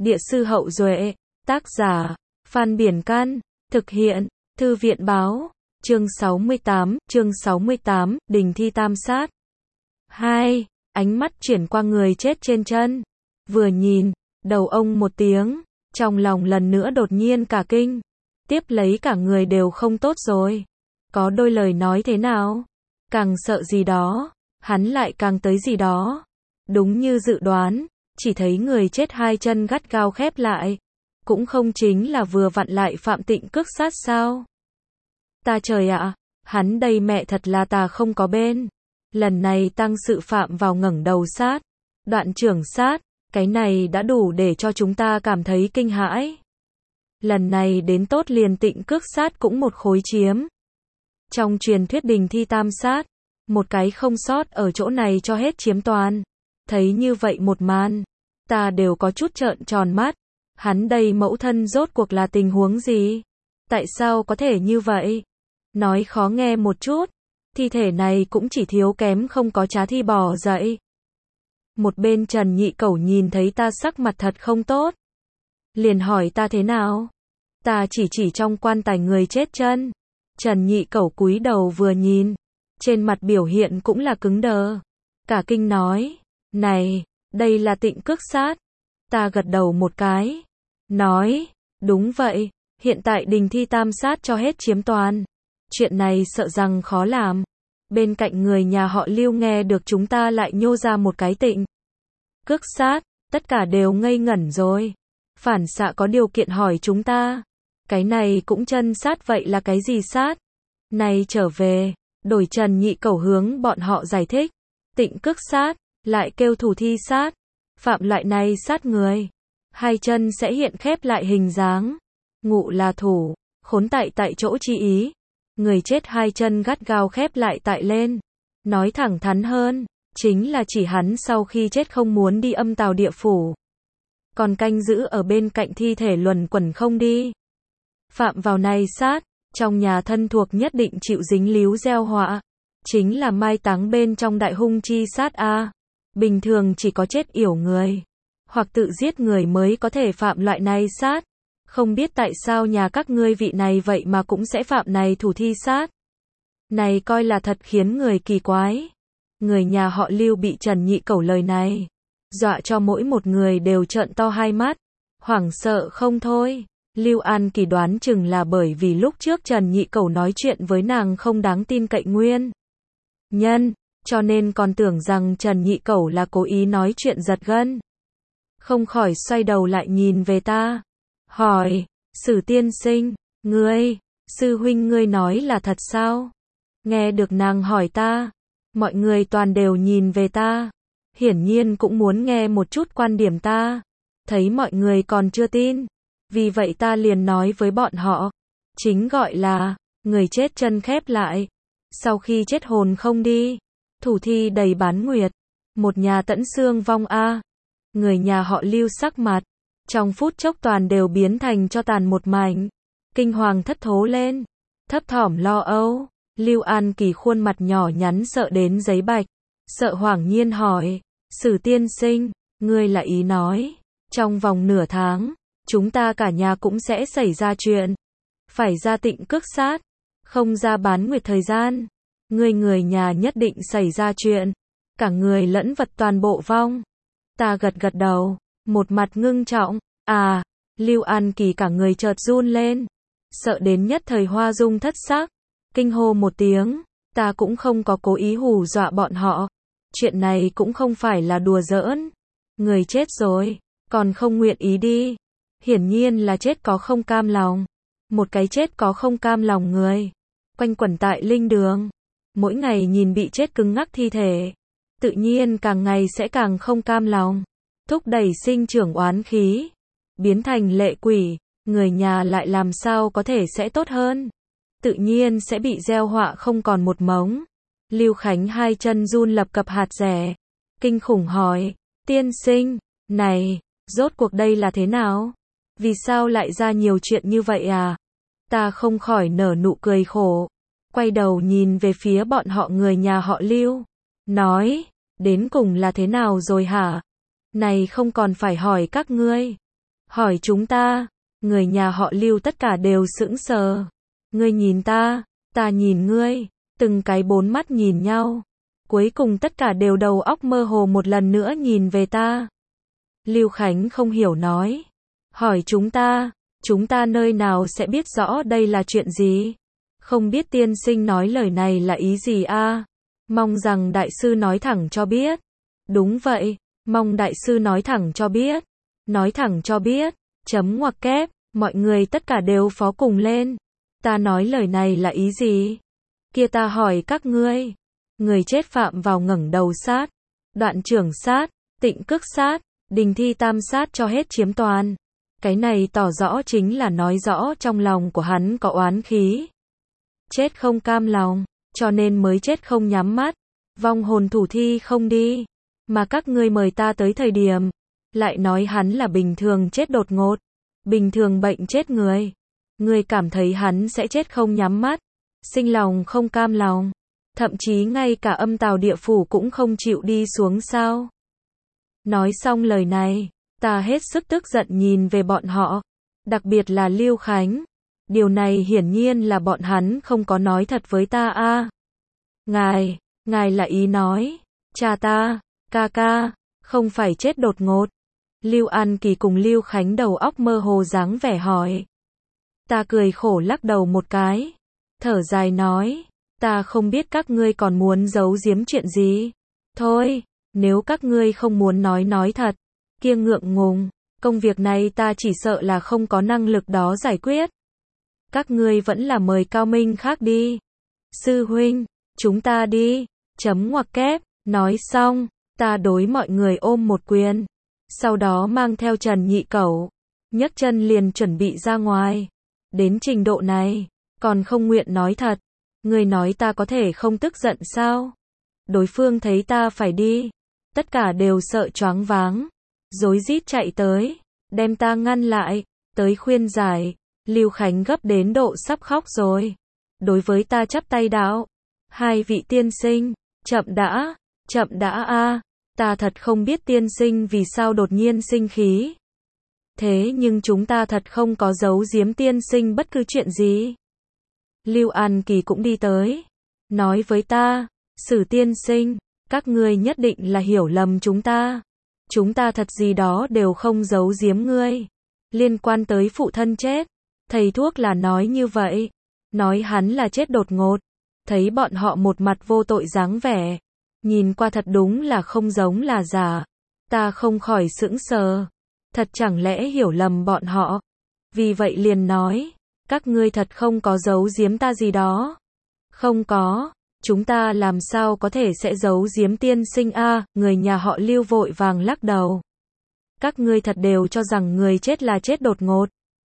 Địa sư Hậu Duệ, tác giả, Phan Biển Can, thực hiện, Thư viện Báo, chương 68, Đình Thi Tam Sát. 2. Ánh mắt chuyển qua người chết trên chân. Vừa nhìn, đầu ông một tiếng, trong lòng lần nữa đột nhiên cả kinh. Tiếp lấy cả người đều không tốt rồi. Có đôi lời nói thế nào? Càng sợ gì đó, hắn lại càng tới gì đó. Đúng như dự đoán, chỉ thấy người chết hai chân gắt gao khép lại. Cũng không chính là vừa vặn lại Phạm Tịnh cước sát sao? Ta trời ạ, hắn đây mẹ thật là ta không có bên. Lần này tăng sự phạm vào ngẩng đầu sát, đoạn trưởng sát, cái này đã đủ để cho chúng ta cảm thấy kinh hãi. Lần này đến tốt liền Tịnh cước sát cũng một khối chiếm. Trong truyền thuyết Đình Thi Tam Sát, một cái không sót ở chỗ này cho hết chiếm toàn. Thấy như vậy một màn, ta đều có chút trợn tròn mắt. Hắn đây mẫu thân rốt cuộc là tình huống gì? Tại sao có thể như vậy? Nói khó nghe một chút, thi thể này cũng chỉ thiếu kém không có trá thi bò dậy. Một bên Trần Nhị Cẩu nhìn thấy ta sắc mặt thật không tốt, liền hỏi ta thế nào? Ta chỉ trong quan tài người chết chân. Trần Nhị Cẩu cúi đầu vừa nhìn, trên mặt biểu hiện cũng là cứng đờ. Cả kinh nói, này, đây là Tịnh cước sát. Ta gật đầu một cái, nói, đúng vậy, hiện tại Đình Thi Tam Sát cho hết chiếm toàn. Chuyện này sợ rằng khó làm. Bên cạnh người nhà họ Lưu nghe được chúng ta lại nhô ra một cái Tịnh cước sát, tất cả đều ngây ngẩn rồi. Phản xạ có điều kiện hỏi chúng ta, cái này cũng chân sát vậy là cái gì sát? Này trở về, đổi Trần Nhị Cẩu hướng bọn họ giải thích. Tịnh cước sát, lại kêu thủ thi sát. Phạm loại này sát người, hai chân sẽ hiện khép lại hình dáng. Ngụ là thủ, khốn tại chỗ chi ý. Người chết hai chân gắt gao khép lại tại lên. Nói thẳng thắn hơn, chính là chỉ hắn sau khi chết không muốn đi âm tào địa phủ. Còn canh giữ ở bên cạnh thi thể luẩn quẩn không đi. Phạm vào này sát, trong nhà thân thuộc nhất định chịu dính líu gieo họa. Chính là mai táng bên trong đại hung chi sát a. Bình thường chỉ có chết yểu người, hoặc tự giết người mới có thể phạm loại này sát. Không biết tại sao nhà các ngươi vị này vậy mà cũng sẽ phạm này thủ thi sát. Này coi là thật khiến người kỳ quái. Người nhà họ Lưu bị Trần Nhị Cẩu lời này dọa cho mỗi một người đều trợn to hai mắt, hoảng sợ không thôi. Lưu An Kỳ đoán chừng là bởi vì lúc trước Trần Nhị Cẩu nói chuyện với nàng không đáng tin cậy nguyên nhân, cho nên còn tưởng rằng Trần Nhị Cẩu là cố ý nói chuyện giật gân. Không khỏi xoay đầu lại nhìn về ta, hỏi, Sử tiên sinh, ngươi, sư huynh ngươi nói là thật sao? Nghe được nàng hỏi ta, mọi người toàn đều nhìn về ta, hiển nhiên cũng muốn nghe một chút quan điểm ta. Thấy mọi người còn chưa tin, vì vậy ta liền nói với bọn họ, chính gọi là, người chết chân khép lại, sau khi chết hồn không đi, thủ thi đầy bán nguyệt, một nhà tẫn xương vong a. Người nhà họ Lưu sắc mặt, trong phút chốc toàn đều biến thành cho tàn một mảnh, kinh hoàng thất thố lên, thấp thỏm lo âu. Lưu An Kỳ khuôn mặt nhỏ nhắn sợ đến giấy bạch, sợ hoảng nhiên hỏi, Sử tiên sinh, ngươi là ý nói, trong vòng nửa tháng, chúng ta cả nhà cũng sẽ xảy ra chuyện, phải ra Tịnh cước sát, không ra bán nguyệt thời gian, người nhà nhất định xảy ra chuyện, cả người lẫn vật toàn bộ vong. Ta gật đầu, một mặt ngưng trọng, à, Lưu An Kỳ cả người chợt run lên, sợ đến nhất thời hoa dung thất sắc, kinh hô một tiếng. Ta cũng không có cố ý hù dọa bọn họ, chuyện này cũng không phải là đùa giỡn. Người chết rồi, còn không nguyện ý đi, hiển nhiên là chết có không cam lòng. Một cái chết có không cam lòng người, quanh quẩn tại linh đường, mỗi ngày nhìn bị chết cứng ngắc thi thể, tự nhiên càng ngày sẽ càng không cam lòng, thúc đẩy sinh trưởng oán khí, biến thành lệ quỷ. Người nhà lại làm sao có thể sẽ tốt hơn, tự nhiên sẽ bị gieo họa không còn một mống. Lưu Khánh hai chân run lập cập hạt rẻ, kinh khủng hỏi, tiên sinh, này, rốt cuộc đây là thế nào? Vì sao lại ra nhiều chuyện như vậy à? Ta không khỏi nở nụ cười khổ, quay đầu nhìn về phía bọn họ người nhà họ Lưu, nói, đến cùng là thế nào rồi hả? Này không còn phải hỏi các ngươi, Hỏi chúng ta, người nhà họ Lưu tất cả đều sững sờ. Ngươi nhìn ta nhìn ngươi, từng cái bốn mắt nhìn nhau. Cuối cùng tất cả đều đầu óc mơ hồ một lần nữa nhìn về ta. Lưu Khánh không hiểu nói. Hỏi chúng ta nơi nào sẽ biết rõ đây là chuyện gì? Không biết tiên sinh nói lời này là ý gì a? Mong rằng đại sư nói thẳng cho biết. Đúng vậy, mong đại sư nói thẳng cho biết. Nói thẳng cho biết, chấm ngoặc kép, mọi người tất cả đều phó cùng lên. Ta nói lời này là ý gì? Kia ta hỏi các ngươi. Người chết phạm vào ngẩng đầu sát, Đoạn trưởng sát, Tịnh Cước sát, Đình Thi tam sát cho hết chiếm toàn. Cái này tỏ rõ chính là nói rõ trong lòng của hắn có oán khí. Chết không cam lòng, cho nên mới chết không nhắm mắt. Vong hồn thủ thi không đi. Mà các ngươi mời ta tới thời điểm, lại nói hắn là bình thường chết đột ngột. Bình thường bệnh chết người. Ngươi cảm thấy hắn sẽ chết không nhắm mắt. Sinh lòng không cam lòng. Thậm chí ngay cả âm tào địa phủ cũng không chịu đi xuống sao. Nói xong lời này, ta hết sức tức giận nhìn về bọn họ. Đặc biệt là Lưu Khánh. Điều này hiển nhiên là bọn hắn không có nói thật với ta a. Ngài là ý nói, cha ta, ca, không phải chết đột ngột. Lưu An Kỳ cùng Lưu Khánh đầu óc mơ hồ dáng vẻ hỏi. Ta cười khổ lắc đầu một cái. Thở dài nói, ta không biết các ngươi còn muốn giấu giếm chuyện gì. Thôi, nếu các ngươi không muốn nói thật, kia ngượng ngùng, công việc này ta chỉ sợ là không có năng lực đó giải quyết. Các ngươi vẫn là mời cao minh khác đi. Sư huynh, chúng ta đi, chấm ngoặc kép, nói xong, ta đối mọi người ôm một quyền. Sau đó mang theo Trần Nhị Cẩu, nhấc chân liền chuẩn bị ra ngoài. Đến trình độ này, còn không nguyện nói thật. Người nói ta có thể không tức giận sao? Đối phương thấy ta phải đi, tất cả đều sợ choáng váng, rối rít chạy tới, đem ta ngăn lại, tới khuyên giải. Lưu Khánh gấp đến độ sắp khóc rồi. Đối với ta chắp tay đạo, hai vị tiên sinh, chậm đã a, ta thật không biết tiên sinh vì sao đột nhiên sinh khí. Thế nhưng chúng ta thật không có giấu giếm tiên sinh bất cứ chuyện gì. Lưu An Kỳ cũng đi tới, nói với ta, Sử tiên sinh, các ngươi nhất định là hiểu lầm chúng ta. Chúng ta thật gì đó đều không giấu giếm ngươi. Liên quan tới phụ thân chết, thầy thuốc là nói như vậy, nói hắn là chết đột ngột. Thấy bọn họ một mặt vô tội dáng vẻ, nhìn qua thật đúng là không giống là giả. Ta không khỏi sững sờ, thật chẳng lẽ hiểu lầm bọn họ. Vì vậy liền nói, các ngươi thật không có giấu giếm ta gì đó. Không có, chúng ta làm sao có thể sẽ giấu giếm tiên sinh a? Người nhà họ Lưu vội vàng lắc đầu. Các ngươi thật đều cho rằng người chết là chết đột ngột.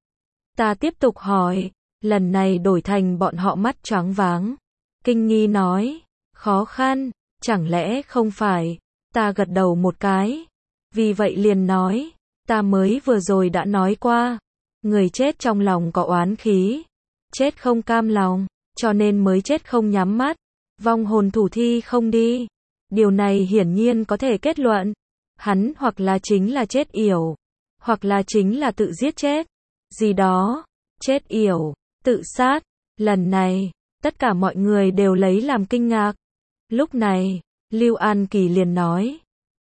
Ta tiếp tục hỏi, lần này đổi thành bọn họ mắt choáng váng. Kinh nghi nói, khó khăn, chẳng lẽ không phải? Ta gật đầu một cái. Vì vậy liền nói, ta mới vừa rồi đã nói qua. Người chết trong lòng có oán khí, chết không cam lòng, cho nên mới chết không nhắm mắt. Vong hồn thủ thi không đi. Điều này hiển nhiên có thể kết luận, hắn hoặc là chính là chết yểu, hoặc là chính là tự giết chết. Gì đó, chết yểu, tự sát. Lần này, tất cả mọi người đều lấy làm kinh ngạc. Lúc này, Lưu An Kỳ liền nói,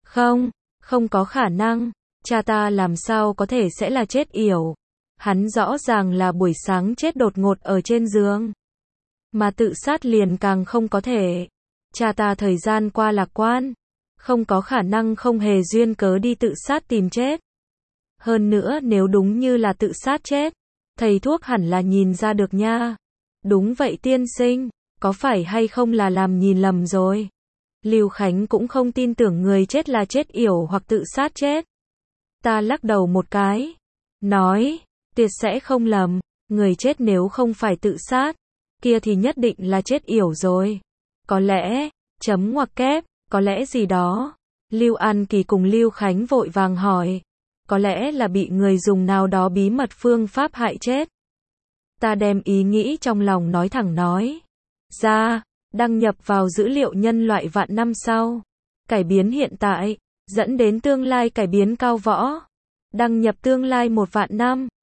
không có khả năng, cha ta làm sao có thể sẽ là chết yểu. Hắn rõ ràng là buổi sáng chết đột ngột ở trên giường. Mà tự sát liền càng không có thể. Cha ta thời gian qua lạc quan, không có khả năng không hề duyên cớ đi tự sát tìm chết. Hơn nữa nếu đúng như là tự sát chết, thầy thuốc hẳn là nhìn ra được nha. Đúng vậy tiên sinh, có phải hay không là làm nhìn lầm rồi. Lưu Khánh cũng không tin tưởng người chết là chết yểu hoặc tự sát chết. Ta lắc đầu một cái, nói, tuyệt sẽ không lầm, người chết nếu không phải tự sát, kia thì nhất định là chết yểu rồi. Có lẽ, chấm ngoặc kép, có lẽ gì đó. Lưu An Kỳ cùng Lưu Khánh vội vàng hỏi, có lẽ là bị người dùng nào đó bí mật phương pháp hại chết. Ta đem ý nghĩ trong lòng nói thẳng nói ra, đăng nhập vào dữ liệu nhân loại vạn năm sau, cải biến hiện tại, dẫn đến tương lai cải biến cao võ. Đăng nhập tương lai 1 vạn năm.